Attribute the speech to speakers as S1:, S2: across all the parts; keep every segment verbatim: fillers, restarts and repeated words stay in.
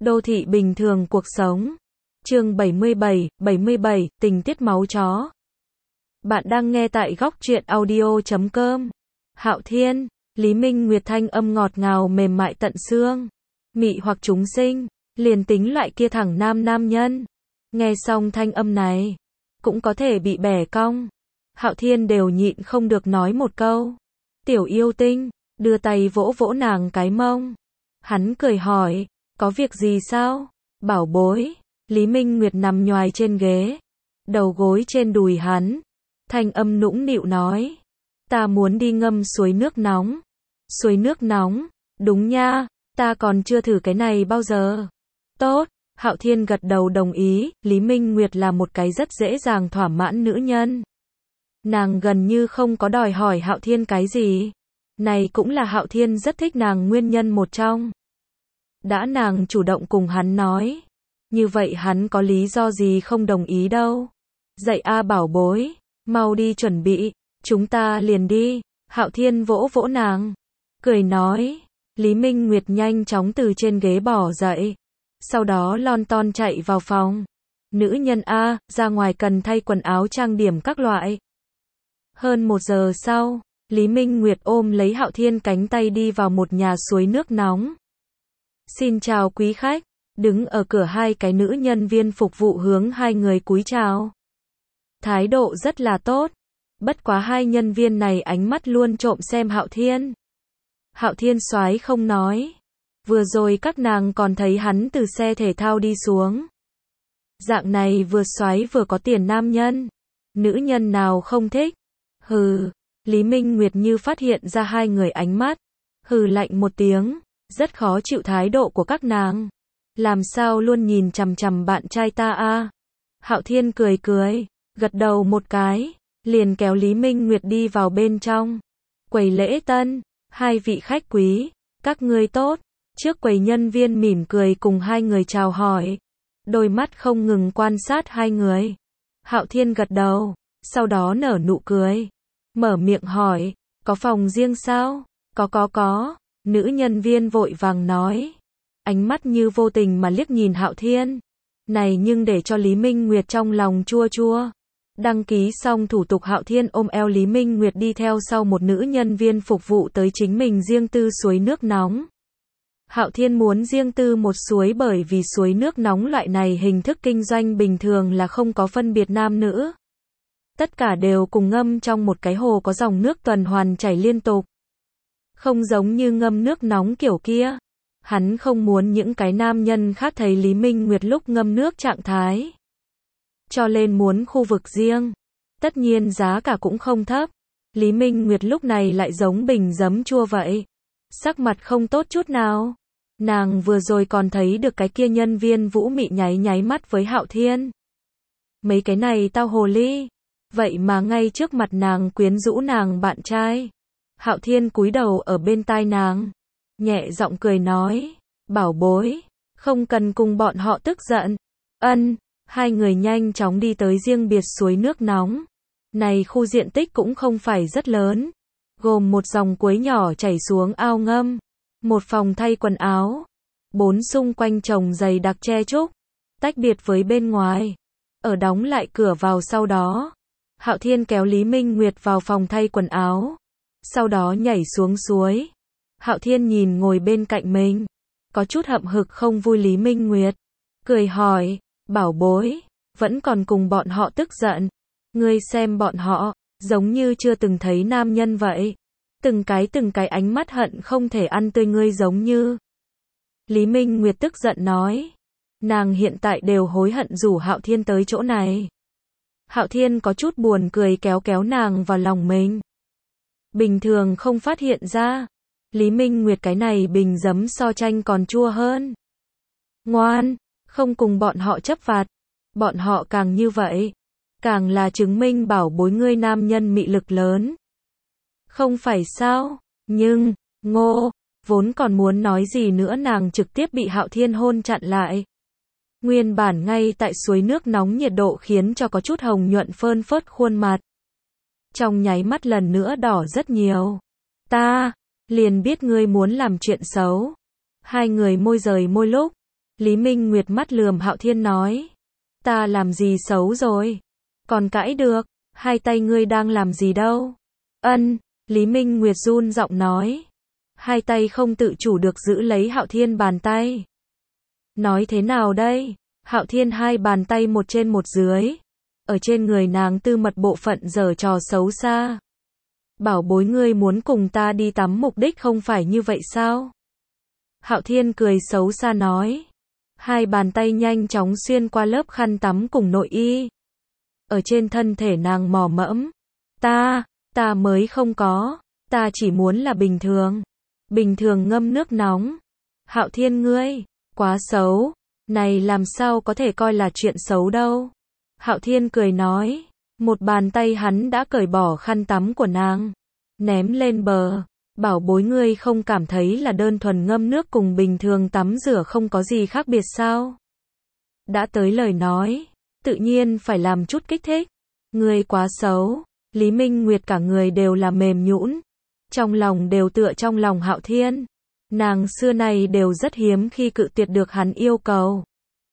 S1: Đô thị bình thường cuộc sống. Chương bảy mươi bảy, bảy mươi bảy, tình tiết máu chó. Bạn đang nghe tại góc truyện audio chấm com. Hạo Thiên, Lý Minh Nguyệt thanh âm ngọt ngào mềm mại tận xương. Mị hoặc chúng sinh, liền tính loại kia thẳng nam nam nhân. Nghe xong thanh âm này, cũng có thể bị bẻ cong. Hạo Thiên đều nhịn không được nói một câu. Tiểu yêu tinh, đưa tay vỗ vỗ nàng cái mông. Hắn cười hỏi, có việc gì sao? Bảo bối. Lý Minh Nguyệt nằm nhoài trên ghế, đầu gối trên đùi hắn, thanh âm nũng nịu nói, ta muốn đi ngâm suối nước nóng. Suối nước nóng, đúng nha, ta còn chưa thử cái này bao giờ. Tốt, Hạo Thiên gật đầu đồng ý, Lý Minh Nguyệt là một cái rất dễ dàng thỏa mãn nữ nhân. Nàng gần như không có đòi hỏi Hạo Thiên cái gì. Này cũng là Hạo Thiên rất thích nàng nguyên nhân một trong. Đã nàng chủ động cùng hắn nói, như vậy hắn có lý do gì không đồng ý đâu. Dậy a bảo bối, mau đi chuẩn bị, chúng ta liền đi. Hạo Thiên vỗ vỗ nàng, cười nói. Lý Minh Nguyệt nhanh chóng từ trên ghế bỏ dậy, sau đó lon ton chạy vào phòng. Nữ nhân a, ra ngoài cần thay quần áo trang điểm các loại. Hơn một giờ sau, Lý Minh Nguyệt ôm lấy Hạo Thiên cánh tay đi vào một nhà suối nước nóng. Xin chào quý khách. Đứng ở cửa hai cái nữ nhân viên phục vụ hướng hai người cúi chào. Thái độ rất là tốt. Bất quá hai nhân viên này ánh mắt luôn trộm xem Hạo Thiên. Hạo Thiên soái không nói. Vừa rồi các nàng còn thấy hắn từ xe thể thao đi xuống. Dạng này vừa soái vừa có tiền nam nhân. Nữ nhân nào không thích? Hừ. Lý Minh Nguyệt như phát hiện ra hai người ánh mắt. Hừ lạnh một tiếng. Rất khó chịu thái độ của các nàng. Làm sao luôn nhìn chằm chằm bạn trai ta a? Hạo Thiên cười cười, gật đầu một cái, liền kéo Lý Minh Nguyệt đi vào bên trong. Quầy lễ tân, hai vị khách quý, các ngươi tốt. Trước quầy nhân viên mỉm cười cùng hai người chào hỏi, đôi mắt không ngừng quan sát hai người. Hạo Thiên gật đầu, sau đó nở nụ cười, mở miệng hỏi, có phòng riêng sao? Có có có, nữ nhân viên vội vàng nói. Ánh mắt như vô tình mà liếc nhìn Hạo Thiên. Này nhưng để cho Lý Minh Nguyệt trong lòng chua chua. Đăng ký xong thủ tục Hạo Thiên ôm eo Lý Minh Nguyệt đi theo sau một nữ nhân viên phục vụ tới chính mình riêng tư suối nước nóng. Hạo Thiên muốn riêng tư một suối bởi vì suối nước nóng loại này hình thức kinh doanh bình thường là không có phân biệt nam nữ. Tất cả đều cùng ngâm trong một cái hồ có dòng nước tuần hoàn chảy liên tục. Không giống như ngâm nước nóng kiểu kia. Hắn không muốn những cái nam nhân khác thấy Lý Minh Nguyệt lúc ngâm nước trạng thái. Cho nên muốn khu vực riêng. Tất nhiên giá cả cũng không thấp. Lý Minh Nguyệt lúc này lại giống bình giấm chua vậy. Sắc mặt không tốt chút nào. Nàng vừa rồi còn thấy được cái kia nhân viên vũ mị nháy nháy mắt với Hạo Thiên. Mấy cái này tao hồ ly. Vậy mà ngay trước mặt nàng quyến rũ nàng bạn trai. Hạo Thiên cúi đầu ở bên tai nàng. Nhẹ giọng cười nói, bảo bối, không cần cùng bọn họ tức giận. Ân, hai người nhanh chóng đi tới riêng biệt suối nước nóng. Này khu diện tích cũng không phải rất lớn, gồm một dòng suối nhỏ chảy xuống ao ngâm, một phòng thay quần áo, bốn xung quanh trồng dày đặc tre trúc, tách biệt với bên ngoài. Ở đóng lại cửa vào sau đó, Hạo Thiên kéo Lý Minh Nguyệt vào phòng thay quần áo, sau đó nhảy xuống suối. Hạo Thiên nhìn ngồi bên cạnh mình, có chút hậm hực không vui Lý Minh Nguyệt, cười hỏi, bảo bối, vẫn còn cùng bọn họ tức giận, ngươi xem bọn họ, giống như chưa từng thấy nam nhân vậy, từng cái từng cái ánh mắt hận không thể ăn tươi ngươi giống như. Lý Minh Nguyệt tức giận nói, nàng hiện tại đều hối hận rủ Hạo Thiên tới chỗ này. Hạo Thiên có chút buồn cười kéo kéo nàng vào lòng mình. Bình thường không phát hiện ra. Lý Minh Nguyệt cái này bình giấm so chanh còn chua hơn. Ngoan, không cùng bọn họ chấp vặt. Bọn họ càng như vậy, càng là chứng minh bảo bối ngươi nam nhân mị lực lớn. Không phải sao, nhưng, ngô, vốn còn muốn nói gì nữa nàng trực tiếp bị Hạo Thiên hôn chặn lại. Nguyên bản ngay tại suối nước nóng nhiệt độ khiến cho có chút hồng nhuận phơn phớt khuôn mặt. Trong nháy mắt lần nữa đỏ rất nhiều. Ta liền biết ngươi muốn làm chuyện xấu. Hai người môi rời môi lúc, Lý Minh Nguyệt mắt lườm Hạo Thiên nói. Ta làm gì xấu rồi? Còn cãi được, hai tay ngươi đang làm gì đâu? Ân, Lý Minh Nguyệt run giọng nói. Hai tay không tự chủ được giữ lấy Hạo Thiên bàn tay. Nói thế nào đây? Hạo Thiên hai bàn tay một trên một dưới. Ở trên người nàng tư mật bộ phận giở trò xấu xa. Bảo bối ngươi muốn cùng ta đi tắm mục đích không phải như vậy sao? Hạo Thiên cười xấu xa nói. Hai bàn tay nhanh chóng xuyên qua lớp khăn tắm cùng nội y. Ở trên thân thể nàng mò mẫm. Ta, ta mới không có. Ta chỉ muốn là bình thường. Bình thường ngâm nước nóng. Hạo Thiên ngươi, quá xấu. Này làm sao có thể coi là chuyện xấu đâu. Hạo Thiên cười nói. Một bàn tay hắn đã cởi bỏ khăn tắm của nàng. Ném lên bờ. Bảo bối ngươi không cảm thấy là đơn thuần ngâm nước cùng bình thường tắm rửa không có gì khác biệt sao? Đã tới lời nói, tự nhiên phải làm chút kích thích. Ngươi quá xấu. Lý Minh Nguyệt cả người đều là mềm nhũn, trong lòng đều tựa trong lòng Hạo Thiên. Nàng xưa nay đều rất hiếm khi cự tuyệt được hắn yêu cầu.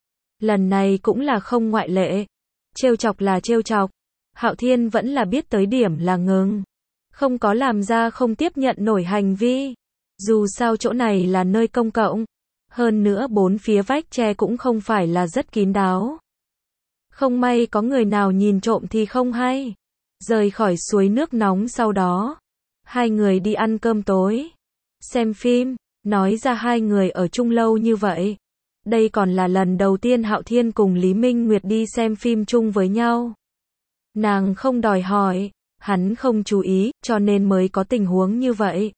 S1: Lần này cũng là không ngoại lệ. Trêu chọc là trêu chọc. Hạo Thiên vẫn là biết tới điểm là ngừng. Không có làm ra không tiếp nhận nổi hành vi. Dù sao chỗ này là nơi công cộng. Hơn nữa bốn phía vách tre cũng không phải là rất kín đáo. Không may có người nào nhìn trộm thì không hay. Rời khỏi suối nước nóng sau đó. Hai người đi ăn cơm tối. Xem phim. Nói ra hai người ở chung lâu như vậy. Đây còn là lần đầu tiên Hạo Thiên cùng Lý Minh Nguyệt đi xem phim chung với nhau. Nàng không đòi hỏi. Hắn không chú ý, cho nên mới có tình huống như vậy.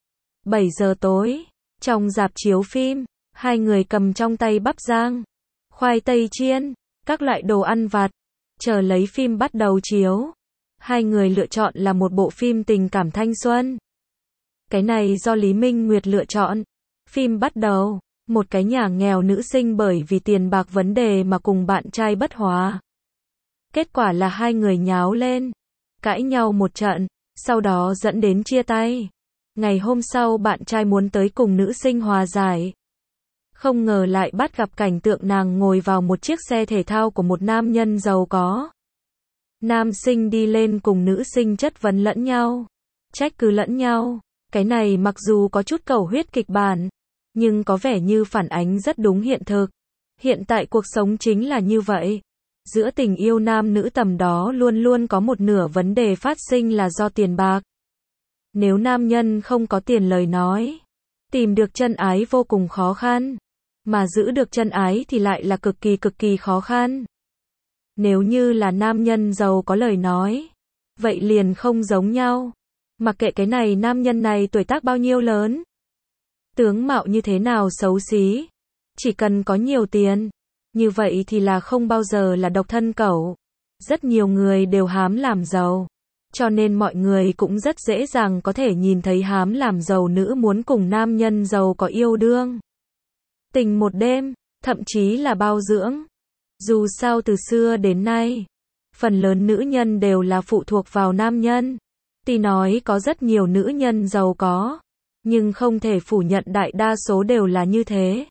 S1: bảy giờ tối, trong rạp chiếu phim, hai người cầm trong tay bắp rang, khoai tây chiên, các loại đồ ăn vặt, chờ lấy phim bắt đầu chiếu. Hai người lựa chọn là một bộ phim tình cảm thanh xuân. Cái này do Lý Minh Nguyệt lựa chọn. Phim bắt đầu, một cái nhà nghèo nữ sinh bởi vì tiền bạc vấn đề mà cùng bạn trai bất hòa. Kết quả là hai người nháo lên. Cãi nhau một trận, sau đó dẫn đến chia tay. Ngày hôm sau bạn trai muốn tới cùng nữ sinh hòa giải. Không ngờ lại bắt gặp cảnh tượng nàng ngồi vào một chiếc xe thể thao của một nam nhân giàu có. Nam sinh đi lên cùng nữ sinh chất vấn lẫn nhau, trách cứ lẫn nhau. Cái này mặc dù có chút cầu huyết kịch bản, nhưng có vẻ như phản ánh rất đúng hiện thực. Hiện tại cuộc sống chính là như vậy. Giữa tình yêu nam nữ tầm đó luôn luôn có một nửa vấn đề phát sinh là do tiền bạc. Nếu nam nhân không có tiền lời nói, tìm được chân ái vô cùng khó khăn, mà giữ được chân ái thì lại là cực kỳ cực kỳ khó khăn. Nếu như là nam nhân giàu có lời nói, vậy liền không giống nhau. Mặc kệ cái này nam nhân này tuổi tác bao nhiêu lớn, tướng mạo như thế nào xấu xí, chỉ cần có nhiều tiền, như vậy thì là không bao giờ là độc thân cẩu. Rất nhiều người đều hám làm giàu, cho nên mọi người cũng rất dễ dàng có thể nhìn thấy hám làm giàu nữ muốn cùng nam nhân giàu có yêu đương. Tình một đêm, thậm chí là bao dưỡng. Dù sao từ xưa đến nay, phần lớn nữ nhân đều là phụ thuộc vào nam nhân. Tuy nói có rất nhiều nữ nhân giàu có, nhưng không thể phủ nhận đại đa số đều là như thế.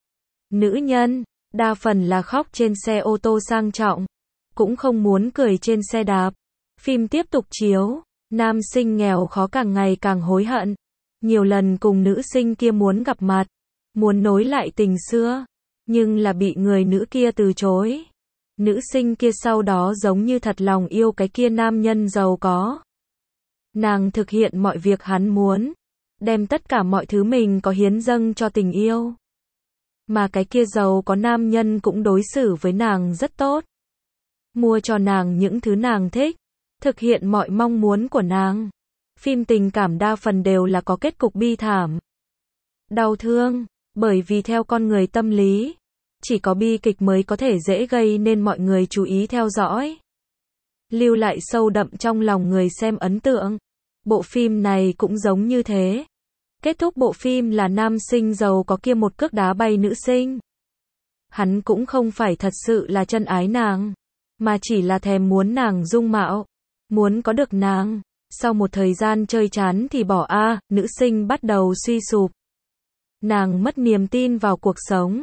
S1: Nữ nhân, đa phần là khóc trên xe ô tô sang trọng, cũng không muốn cười trên xe đạp. Phim tiếp tục chiếu, nam sinh nghèo khó càng ngày càng hối hận. Nhiều lần cùng nữ sinh kia muốn gặp mặt, muốn nối lại tình xưa, nhưng là bị người nữ kia từ chối. Nữ sinh kia sau đó giống như thật lòng yêu cái kia nam nhân giàu có. Nàng thực hiện mọi việc hắn muốn, đem tất cả mọi thứ mình có hiến dâng cho tình yêu. Mà cái kia giàu có nam nhân cũng đối xử với nàng rất tốt. Mua cho nàng những thứ nàng thích, thực hiện mọi mong muốn của nàng. Phim tình cảm đa phần đều là có kết cục bi thảm, đau thương, bởi vì theo con người tâm lý, chỉ có bi kịch mới có thể dễ gây nên mọi người chú ý theo dõi, lưu lại sâu đậm trong lòng người xem ấn tượng. Bộ phim này cũng giống như thế. Kết thúc bộ phim là nam sinh giàu có kia một cước đá bay nữ sinh. Hắn cũng không phải thật sự là chân ái nàng, mà chỉ là thèm muốn nàng dung mạo, muốn có được nàng. Sau một thời gian chơi chán thì bỏ a, nữ sinh bắt đầu suy sụp. Nàng mất niềm tin vào cuộc sống.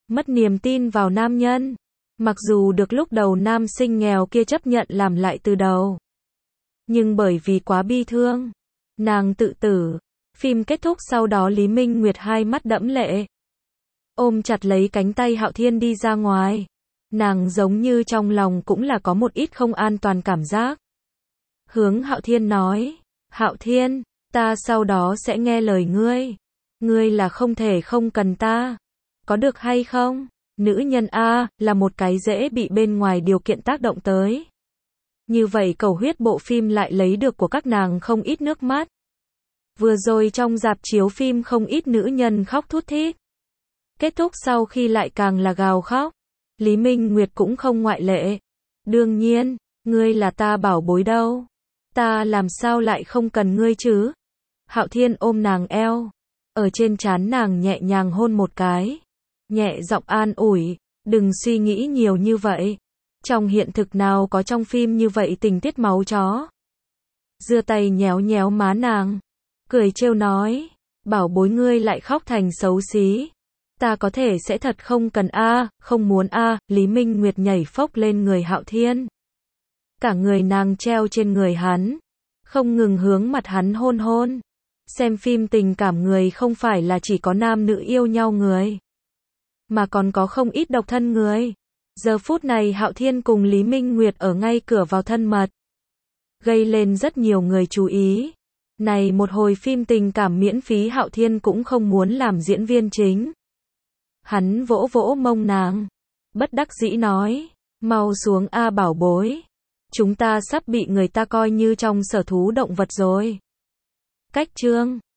S1: mất niềm tin vào nam nhân. Mặc dù được lúc đầu nam sinh nghèo kia chấp nhận làm lại từ đầu, nhưng bởi vì quá bi thương, nàng tự tử. Phim kết thúc sau đó Lý Minh Nguyệt hai mắt đẫm lệ, ôm chặt lấy cánh tay Hạo Thiên đi ra ngoài. Nàng giống như trong lòng cũng là có một ít không an toàn cảm giác. Hướng Hạo Thiên nói, Hạo Thiên, ta sau đó sẽ nghe lời ngươi. Ngươi là không thể không cần ta. Có được hay không? Nữ nhân A, là một cái dễ bị bên ngoài điều kiện tác động tới. Như vậy cầu huyết bộ phim lại lấy được của các nàng không ít nước mắt. Vừa rồi trong rạp chiếu phim không ít nữ nhân khóc thút thít. Kết thúc sau khi lại càng là gào khóc. Lý Minh Nguyệt cũng không ngoại lệ. Đương nhiên, ngươi là ta bảo bối đâu. Ta làm sao lại không cần ngươi chứ? Hạo Thiên ôm nàng eo, ở trên trán nàng nhẹ nhàng hôn một cái, nhẹ giọng an ủi, đừng suy nghĩ nhiều như vậy. Trong hiện thực nào có trong phim như vậy tình tiết máu chó. Giơ tay nhéo nhéo má nàng, cười trêu nói, bảo bối ngươi lại khóc thành xấu xí. Ta có thể sẽ thật không cần a, không muốn a. Lý Minh Nguyệt nhảy phốc lên người Hạo Thiên. Cả người nàng treo trên người hắn, không ngừng hướng mặt hắn hôn hôn. Xem phim tình cảm người không phải là chỉ có nam nữ yêu nhau người, mà còn có không ít độc thân người. Giờ phút này Hạo Thiên cùng Lý Minh Nguyệt ở ngay cửa vào thân mật, gây lên rất nhiều người chú ý. Này một hồi phim tình cảm miễn phí Hạo Thiên cũng không muốn làm diễn viên chính. Hắn vỗ vỗ mông nàng, bất đắc dĩ nói, mau xuống a bảo bối. Chúng ta sắp bị người ta coi như trong sở thú động vật rồi. Cách chương